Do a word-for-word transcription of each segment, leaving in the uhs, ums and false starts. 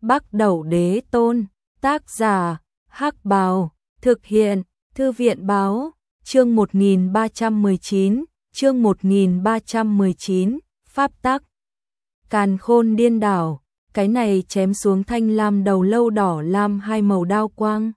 Bắc Đẩu Đế Tôn, tác giả, Hắc Bào, thực hiện, Thư viện Báo, chương một nghìn ba trăm mười chín, chương một nghìn ba trăm mười chín, Pháp tắc. Càn Khôn điên đảo, cái này chém xuống thanh lam đầu lâu đỏ lam hai màu đao quang.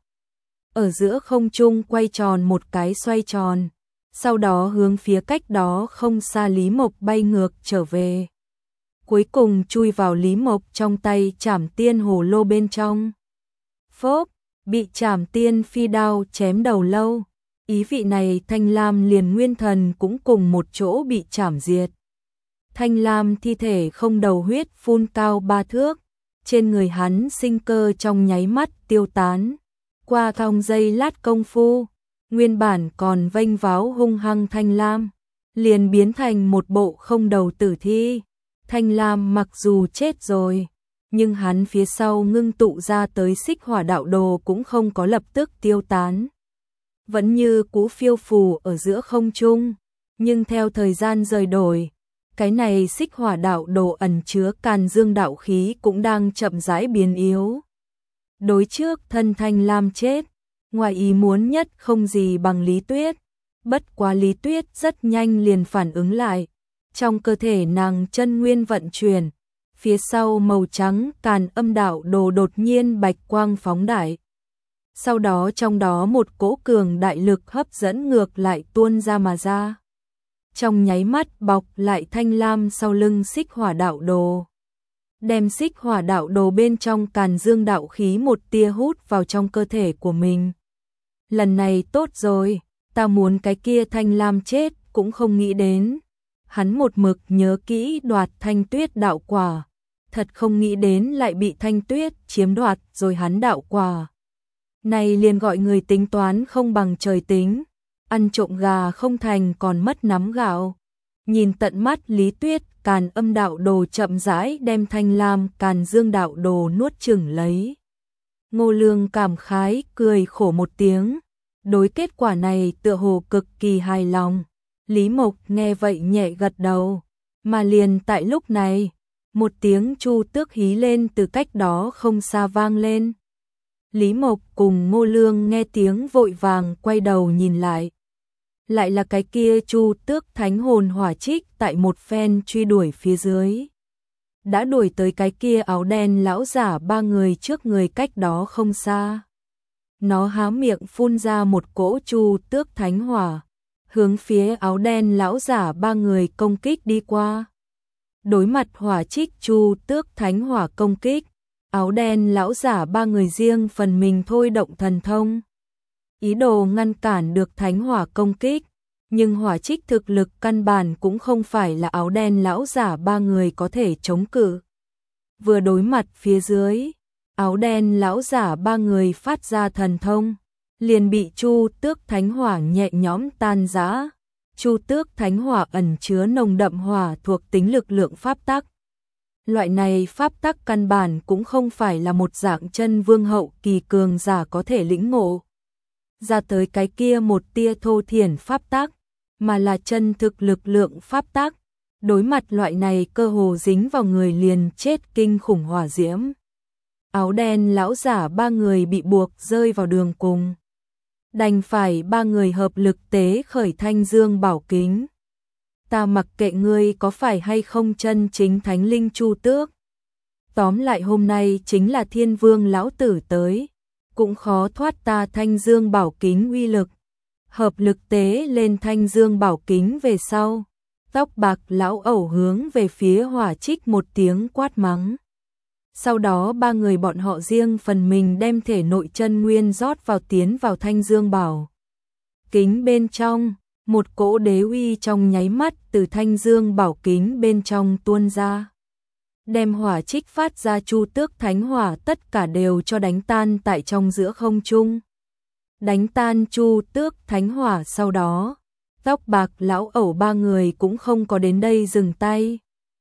Ở giữa không trung quay tròn một cái xoay tròn, sau đó hướng phía cách đó không xa Lý Mộc bay ngược trở về. Cuối cùng chui vào Lý Mộc trong tay Trảm Tiên hồ lô bên trong. Phốp, bị Trảm Tiên phi đao chém đầu lâu. Ý vị này Thanh Lam liền nguyên thần cũng cùng một chỗ bị chảm diệt. Thanh Lam thi thể không đầu huyết phun cao ba thước, trên người hắn sinh cơ trong nháy mắt tiêu tán. Qua thong giây lát công phu, nguyên bản còn vênh váo hung hăng Thanh Lam, liền biến thành một bộ không đầu tử thi. Thanh Lam mặc dù chết rồi, nhưng hắn phía sau ngưng tụ ra tới xích hỏa đạo đồ cũng không có lập tức tiêu tán. Vẫn như cũ phiêu phù ở giữa không trung, nhưng theo thời gian rời đổi, cái này xích hỏa đạo đồ ẩn chứa càn dương đạo khí cũng đang chậm rãi biến yếu. Đối trước thân Thanh Lam chết, ngoài ý muốn nhất không gì bằng Lý Tuyết, bất quá Lý Tuyết rất nhanh liền phản ứng lại, trong cơ thể nàng chân nguyên vận chuyển, phía sau màu trắng càn âm đạo đồ đột nhiên bạch quang phóng đại. Sau đó trong đó một cỗ cường đại lực hấp dẫn ngược lại tuôn ra mà ra. Trong nháy mắt bọc lại Thanh Lam sau lưng xích hỏa đạo đồ. Đem xích hỏa đạo đồ bên trong càn dương đạo khí một tia hút vào trong cơ thể của mình. Lần này tốt rồi, ta muốn cái kia Thanh Lam chết cũng không nghĩ đến. Hắn một mực nhớ kỹ đoạt Thanh Tuyết đạo quả. Thật không nghĩ đến lại bị Thanh Tuyết chiếm đoạt rồi hắn đạo quả. Này liền gọi người tính toán không bằng trời tính, ăn trộm gà không thành còn mất nắm gạo. Nhìn tận mắt Lý Tuyết càn âm đạo đồ chậm rãi đem Thanh Lam càn dương đạo đồ nuốt chửng lấy. Ngô Lương cảm khái cười khổ một tiếng, đối kết quả này tựa hồ cực kỳ hài lòng. Lý Mộc nghe vậy nhẹ gật đầu, mà liền tại lúc này, một tiếng chu tước hí lên từ cách đó không xa vang lên. Lý Mộc cùng Ngô Lương nghe tiếng vội vàng quay đầu nhìn lại. Lại là cái kia chu tước thánh hồn hỏa trích tại một phen truy đuổi phía dưới. Đã đuổi tới cái kia áo đen lão giả ba người trước người cách đó không xa. Nó há miệng phun ra một cỗ chu tước thánh hỏa, hướng phía áo đen lão giả ba người công kích đi qua. Đối mặt hỏa trích chu tước thánh hỏa công kích, áo đen lão giả ba người riêng phần mình thôi động thần thông. Ý đồ ngăn cản được thánh hỏa công kích, nhưng hỏa trích thực lực căn bản cũng không phải là áo đen lão giả ba người có thể chống cự. Vừa đối mặt phía dưới, áo đen lão giả ba người phát ra thần thông, liền bị chu tước thánh hỏa nhẹ nhõm tan rã. Chu tước thánh hỏa ẩn chứa nồng đậm hỏa thuộc tính lực lượng pháp tắc. Loại này pháp tắc căn bản cũng không phải là một dạng chân vương hậu kỳ cường giả có thể lĩnh ngộ ra tới cái kia một tia thô thiển pháp tắc, mà là chân thực lực lượng pháp tắc. Đối mặt loại này cơ hồ dính vào người liền chết kinh khủng hỏa diễm. Áo đen lão giả ba người bị buộc rơi vào đường cùng. Đành phải ba người hợp lực tế khởi thanh dương bảo kính. Ta mặc kệ ngươi có phải hay không chân chính thánh linh chu tước. Tóm lại hôm nay chính là thiên vương lão tử tới, cũng khó thoát ta thanh dương bảo kính uy lực. Hợp lực tế lên thanh dương bảo kính về sau, tóc bạc lão ẩu hướng về phía hỏa trích một tiếng quát mắng. Sau đó ba người bọn họ riêng phần mình đem thể nội chân nguyên rót vào tiến vào thanh dương bảo kính bên trong. Một cỗ đế uy trong nháy mắt từ thanh dương bảo kính bên trong tuôn ra. Đem hỏa trích phát ra chu tước thánh hỏa tất cả đều cho đánh tan tại trong giữa không trung. Đánh tan chu tước thánh hỏa sau đó, tóc bạc lão ẩu ba người cũng không có đến đây dừng tay.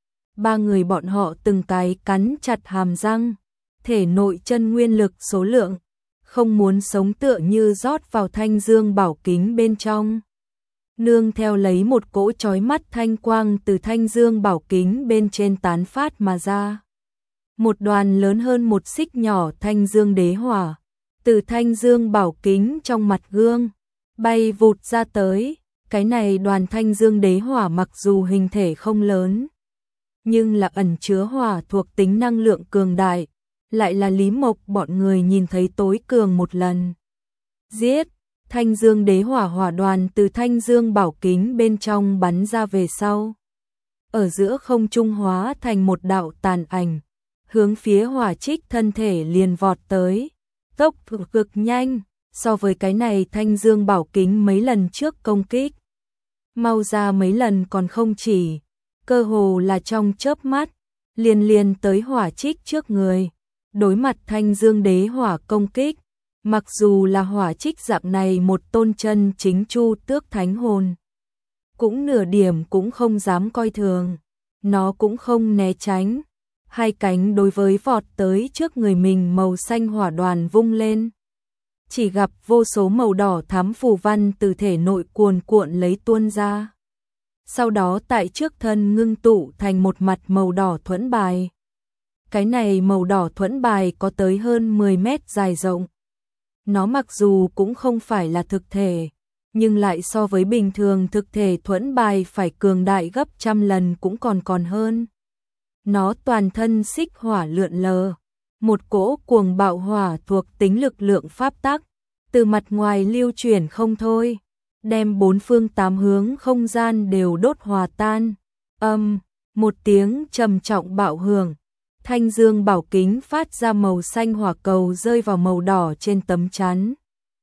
Ba người bọn họ từng cái cắn chặt hàm răng, thể nội chân nguyên lực số lượng, không muốn sống tựa như rót vào thanh dương bảo kính bên trong. Nương theo lấy một cỗ chói mắt thanh quang từ thanh dương bảo kính bên trên tán phát mà ra. một đoàn lớn hơn một xích nhỏ thanh dương đế hỏa, từ thanh dương bảo kính trong mặt gương, bay vụt ra tới. Cái này đoàn thanh dương đế hỏa mặc dù hình thể không lớn, nhưng là ẩn chứa hỏa thuộc tính năng lượng cường đại, lại là Lý Mộc bọn người nhìn thấy tối cường một lần. Giết! Thanh dương đế hỏa hỏa đoàn từ thanh dương bảo kính bên trong bắn ra về sau. Ở giữa không trung hóa thành một đạo tàn ảnh, hướng phía hỏa trích thân thể liền vọt tới. Tốc độ cực nhanh, so với cái này thanh dương bảo kính mấy lần trước công kích. Mau ra mấy lần còn không chỉ, cơ hồ là trong chớp mắt, liền liền tới hỏa trích trước người. Đối mặt thanh dương đế hỏa công kích, mặc dù là hỏa trích dạng này một tôn chân chính chu tước thánh hồn, cũng nửa điểm cũng không dám coi thường, nó cũng không né tránh, hai cánh đối với vọt tới trước người mình màu xanh hỏa đoàn vung lên. Chỉ gặp vô số màu đỏ thắm phù văn từ thể nội cuồn cuộn lấy tuôn ra. Sau đó tại trước thân ngưng tụ thành một mặt màu đỏ thuẫn bài. Cái này màu đỏ thuẫn bài có tới hơn mười mét dài rộng. Nó mặc dù cũng không phải là thực thể, nhưng lại so với bình thường thực thể thuẫn bài phải cường đại gấp trăm lần cũng còn còn hơn. Nó toàn thân xích hỏa lượn lờ, một cỗ cuồng bạo hỏa thuộc tính lực lượng pháp tắc, từ mặt ngoài lưu chuyển không thôi, đem bốn phương tám hướng không gian đều đốt hòa tan. Âm, một tiếng trầm trọng bạo hưởng, thanh dương bảo kính phát ra màu xanh hỏa cầu rơi vào màu đỏ trên tấm chắn.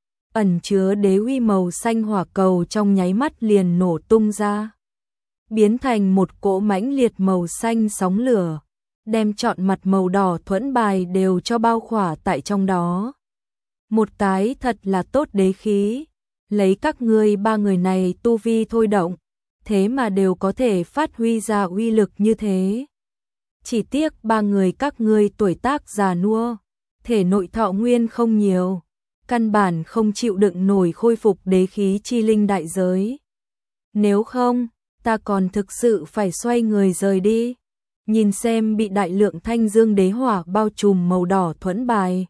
Ẩn chứa đế uy màu xanh hỏa cầu trong nháy mắt liền nổ tung ra, biến thành một cỗ mãnh liệt màu xanh sóng lửa, đem trọn mặt màu đỏ thuẫn bài đều cho bao khỏa tại trong đó. Một cái thật là tốt đế khí, lấy các ngươi ba người này tu vi thôi động, thế mà đều có thể phát huy ra uy lực như thế. Chỉ tiếc ba người các ngươi tuổi tác già nua, thể nội thọ nguyên không nhiều, căn bản không chịu đựng nổi khôi phục đế khí chi linh đại giới. Nếu không, ta còn thực sự phải xoay người rời đi, nhìn xem bị đại lượng thanh dương đế hỏa bao trùm màu đỏ thuẫn bài.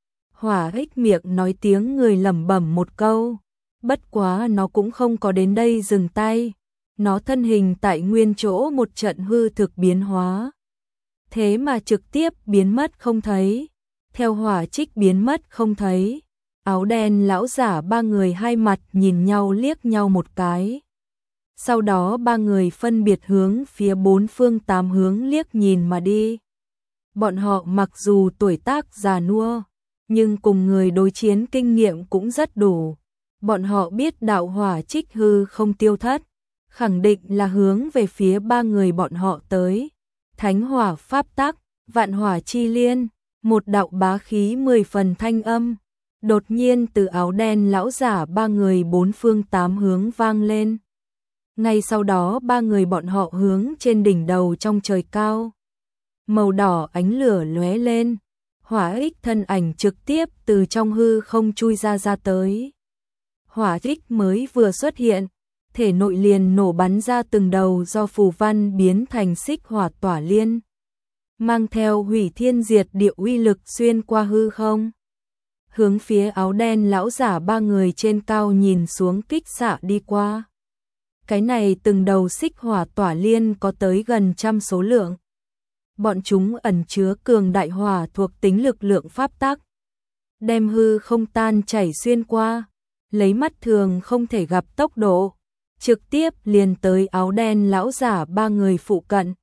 Hỏa ích miệng nói tiếng người lẩm bẩm một câu, bất quá nó cũng không có đến đây dừng tay, nó thân hình tại nguyên chỗ một trận hư thực biến hóa. Thế mà trực tiếp biến mất không thấy, theo hỏa trích biến mất không thấy, áo đen lão giả ba người hai mặt nhìn nhau liếc nhau một cái. Sau đó ba người phân biệt hướng phía bốn phương tám hướng liếc nhìn mà đi. Bọn họ mặc dù tuổi tác già nua, nhưng cùng người đối chiến kinh nghiệm cũng rất đủ. Bọn họ biết đạo hỏa trích hư không tiêu thất, khẳng định là hướng về phía ba người bọn họ tới. Thánh hỏa pháp tắc, vạn hỏa chi liên, một đạo bá khí mười phần thanh âm, đột nhiên từ áo đen lão giả ba người bốn phương tám hướng vang lên. Ngay sau đó ba người bọn họ hướng trên đỉnh đầu trong trời cao. Màu đỏ ánh lửa lóe lên, hỏa ích thân ảnh trực tiếp từ trong hư không chui ra ra tới. Hỏa ích mới vừa xuất hiện, thể nội liền nổ bắn ra từng đầu do phù văn biến thành xích hỏa tỏa liên, mang theo hủy thiên diệt địa uy lực xuyên qua hư không. Hướng phía áo đen lão giả ba người trên cao nhìn xuống kích xạ đi qua. Cái này từng đầu xích hỏa tỏa liên có tới gần trăm số lượng. Bọn chúng ẩn chứa cường đại hỏa thuộc tính lực lượng pháp tắc, đem hư không tan chảy xuyên qua, lấy mắt thường không thể gặp tốc độ, trực tiếp liền tới áo đen lão giả ba người phụ cận.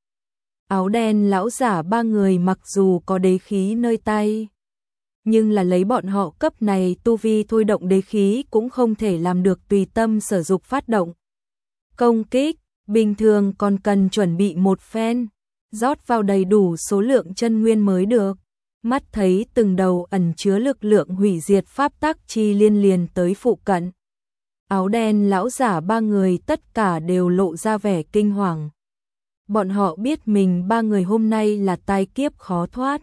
Áo đen lão giả ba người mặc dù có đế khí nơi tay, nhưng là lấy bọn họ cấp này tu vi thôi động đế khí cũng không thể làm được tùy tâm sở dục phát động. Công kích, bình thường còn cần chuẩn bị một phen, rót vào đầy đủ số lượng chân nguyên mới được. Mắt thấy từng đầu ẩn chứa lực lượng hủy diệt pháp tắc chi liên liền tới phụ cận. Áo đen lão giả ba người tất cả đều lộ ra vẻ kinh hoàng. Bọn họ biết mình ba người hôm nay là tai kiếp khó thoát.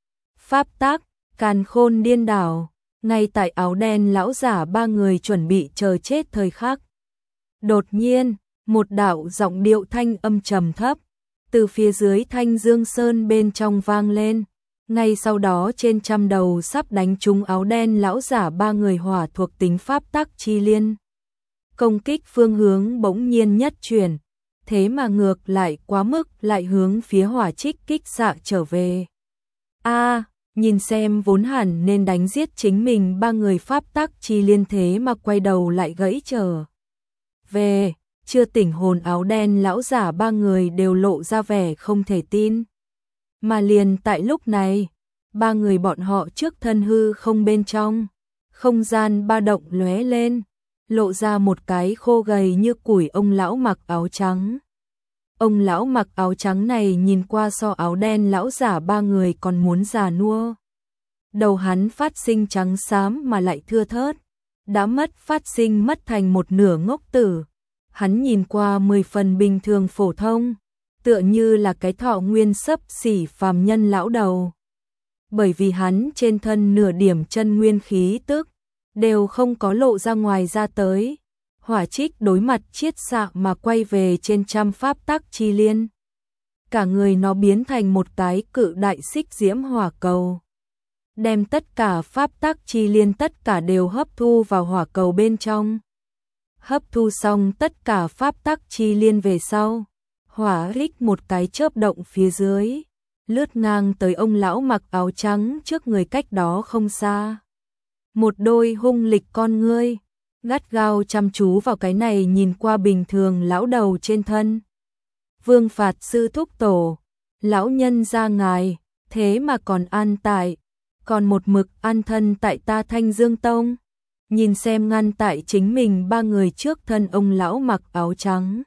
Pháp tắc, càn khôn điên đảo, ngay tại áo đen lão giả ba người chuẩn bị chờ chết thời khắc. Đột nhiên, một đạo giọng điệu thanh âm trầm thấp, từ phía dưới Thanh Dương Sơn bên trong vang lên. Ngay sau đó trên trăm đầu sắp đánh trúng áo đen lão giả ba người hỏa thuộc tính pháp tắc chi liên. Công kích phương hướng bỗng nhiên nhất chuyển, thế mà ngược lại quá mức lại hướng phía Hỏa Trích kích xạ trở về. A, nhìn xem vốn hẳn nên đánh giết chính mình ba người pháp tắc chi liên thế mà quay đầu lại gãy trở về, chưa tỉnh hồn áo đen lão giả ba người đều lộ ra vẻ không thể tin. Mà liền tại lúc này, ba người bọn họ trước thân hư không bên trong, không gian ba động lóe lên, lộ ra một cái khô gầy như củi ông lão mặc áo trắng. Ông lão mặc áo trắng này nhìn qua so áo đen lão giả ba người còn muốn già nua. Đầu hắn phát sinh trắng xám mà lại thưa thớt, đã mất phát sinh mất thành một nửa ngốc tử. Hắn nhìn qua mười phần bình thường phổ thông, tựa như là cái thọ nguyên xấp xỉ phàm nhân lão đầu. Bởi vì hắn trên thân nửa điểm chân nguyên khí tức đều không có lộ ra ngoài ra tới. Hỏa Trích đối mặt chiết xạ mà quay về trên trăm pháp tắc chi liên. Cả người nó biến thành một cái cự đại xích diễm hỏa cầu, đem tất cả pháp tắc chi liên tất cả đều hấp thu vào hỏa cầu bên trong. Hấp thu xong tất cả pháp tắc chi liên về sau, Hỏa Trích một cái chớp động phía dưới, lướt ngang tới ông lão mặc áo trắng trước người cách đó không xa. Một đôi hung lịch con ngươi, gắt gao chăm chú vào cái này nhìn qua bình thường lão đầu trên thân. Vương Phạt sư thúc tổ, lão nhân gia ngài, thế mà còn an tại, còn một mực an thân tại ta Thanh Dương Tông. Nhìn xem ngăn tại chính mình ba người trước thân ông lão mặc áo trắng.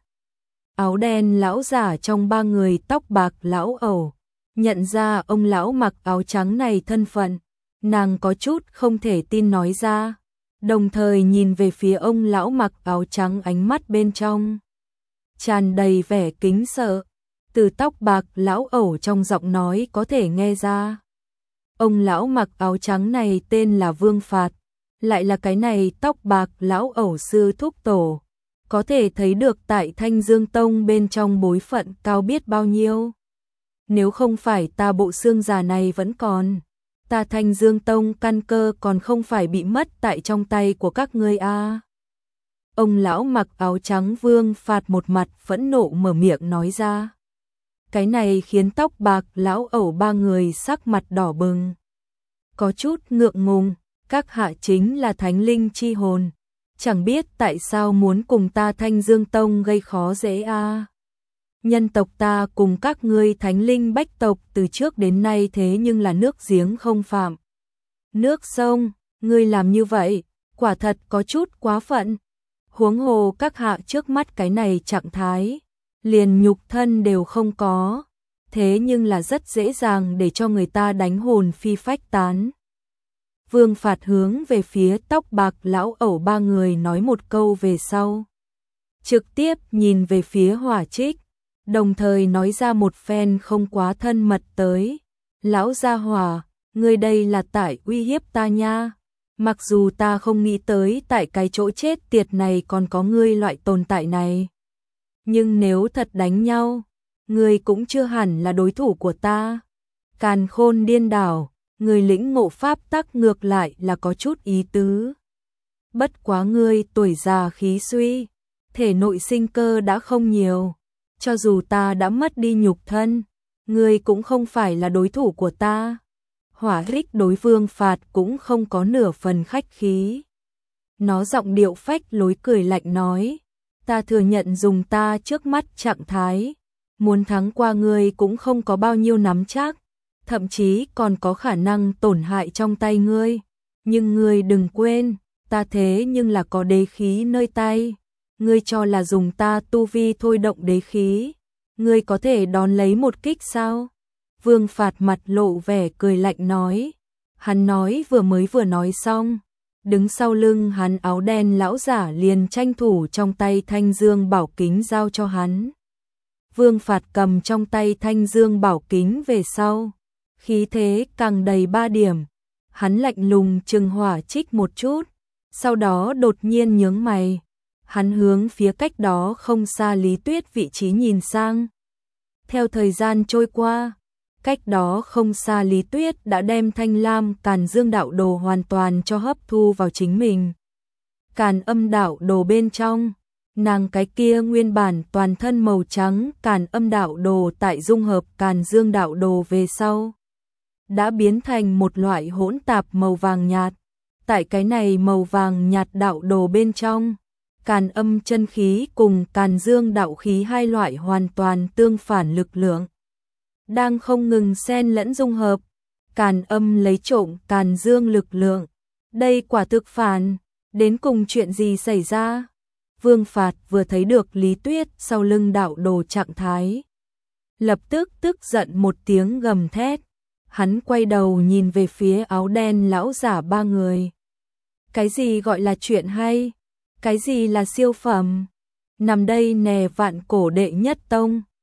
Áo đen lão giả trong ba người tóc bạc lão ẩu, nhận ra ông lão mặc áo trắng này thân phận, nàng có chút không thể tin nói ra, đồng thời nhìn về phía ông lão mặc áo trắng ánh mắt bên trong tràn đầy vẻ kính sợ, từ tóc bạc lão ẩu trong giọng nói có thể nghe ra. Ông lão mặc áo trắng này tên là Vương Phạt, lại là cái này tóc bạc lão ẩu sư thúc tổ, có thể thấy được tại Thanh Dương Tông bên trong bối phận cao biết bao nhiêu. Nếu không phải ta bộ xương già này vẫn còn, ta Thanh Dương Tông căn cơ còn không phải bị mất tại trong tay của các ngươi a. À. Ông lão mặc áo trắng Vương Phạt một mặt phẫn nộ mở miệng nói ra. Cái này khiến tóc bạc lão ẩu ba người sắc mặt đỏ bừng, có chút ngượng ngùng. Các hạ chính là thánh linh chi hồn, chẳng biết tại sao muốn cùng ta Thanh Dương Tông gây khó dễ a. À. Nhân tộc ta cùng các ngươi thánh linh bách tộc từ trước đến nay thế nhưng là nước giếng không phạm nước sông, ngươi làm như vậy, quả thật có chút quá phận. Huống hồ các hạ trước mắt cái này trạng thái, liền nhục thân đều không có, thế nhưng là rất dễ dàng để cho người ta đánh hồn phi phách tán. Vương Phạt hướng về phía tóc bạc lão ẩu ba người nói một câu về sau, trực tiếp nhìn về phía Hỏa Trích, đồng thời nói ra một phen không quá thân mật tới. Lão gia hỏa, ngươi đây là tại uy hiếp ta nha. Mặc dù ta không nghĩ tới tại cái chỗ chết tiệt này còn có ngươi loại tồn tại này, nhưng nếu thật đánh nhau, ngươi cũng chưa hẳn là đối thủ của ta. Càn Khôn điên đảo, người lĩnh ngộ pháp tắc ngược lại là có chút ý tứ. Bất quá ngươi tuổi già khí suy, thể nội sinh cơ đã không nhiều, cho dù ta đã mất đi nhục thân, ngươi cũng không phải là đối thủ của ta. Hỏa Trích đối Vương Phạt cũng không có nửa phần khách khí. Nó giọng điệu phách lối cười lạnh nói, ta thừa nhận dùng ta trước mắt trạng thái, muốn thắng qua ngươi cũng không có bao nhiêu nắm chắc, thậm chí còn có khả năng tổn hại trong tay ngươi. Nhưng ngươi đừng quên, ta thế nhưng là có đế khí nơi tay. Ngươi cho là dùng ta tu vi thôi động đế khí, ngươi có thể đón lấy một kích sao? Vương Phạt mặt lộ vẻ cười lạnh nói. Hắn nói vừa mới vừa nói xong, đứng sau lưng hắn áo đen lão giả liền tranh thủ trong tay thanh dương bảo kính giao cho hắn. Vương Phạt cầm trong tay thanh dương bảo kính về sau, khí thế càng đầy ba điểm. Hắn lạnh lùng trừng Hỏa Trích một chút, sau đó đột nhiên nhướng mày. Hắn hướng phía cách đó không xa Lý Tuyết vị trí nhìn sang. Theo thời gian trôi qua, cách đó không xa Lý Tuyết đã đem Thanh Lam Càn Dương đạo đồ hoàn toàn cho hấp thu vào chính mình. Càn Âm đạo đồ bên trong, nàng cái kia nguyên bản toàn thân màu trắng Càn Âm đạo đồ tại dung hợp Càn Dương đạo đồ về sau, đã biến thành một loại hỗn tạp màu vàng nhạt. Tại cái này màu vàng nhạt đạo đồ bên trong, Càn Âm chân khí cùng Càn Dương đạo khí hai loại hoàn toàn tương phản lực lượng đang không ngừng xen lẫn dung hợp. Càn Âm lấy trộm Càn Dương lực lượng, đây quả thực phản, đến cùng chuyện gì xảy ra? Vương Phạt vừa thấy được Lý Tuyết sau lưng đạo đồ trạng thái, lập tức tức giận một tiếng gầm thét, hắn quay đầu nhìn về phía áo đen lão giả ba người. Cái gì gọi là chuyện hay? Cái gì là siêu phẩm? Nằm đây nè vạn cổ đệ nhất tông.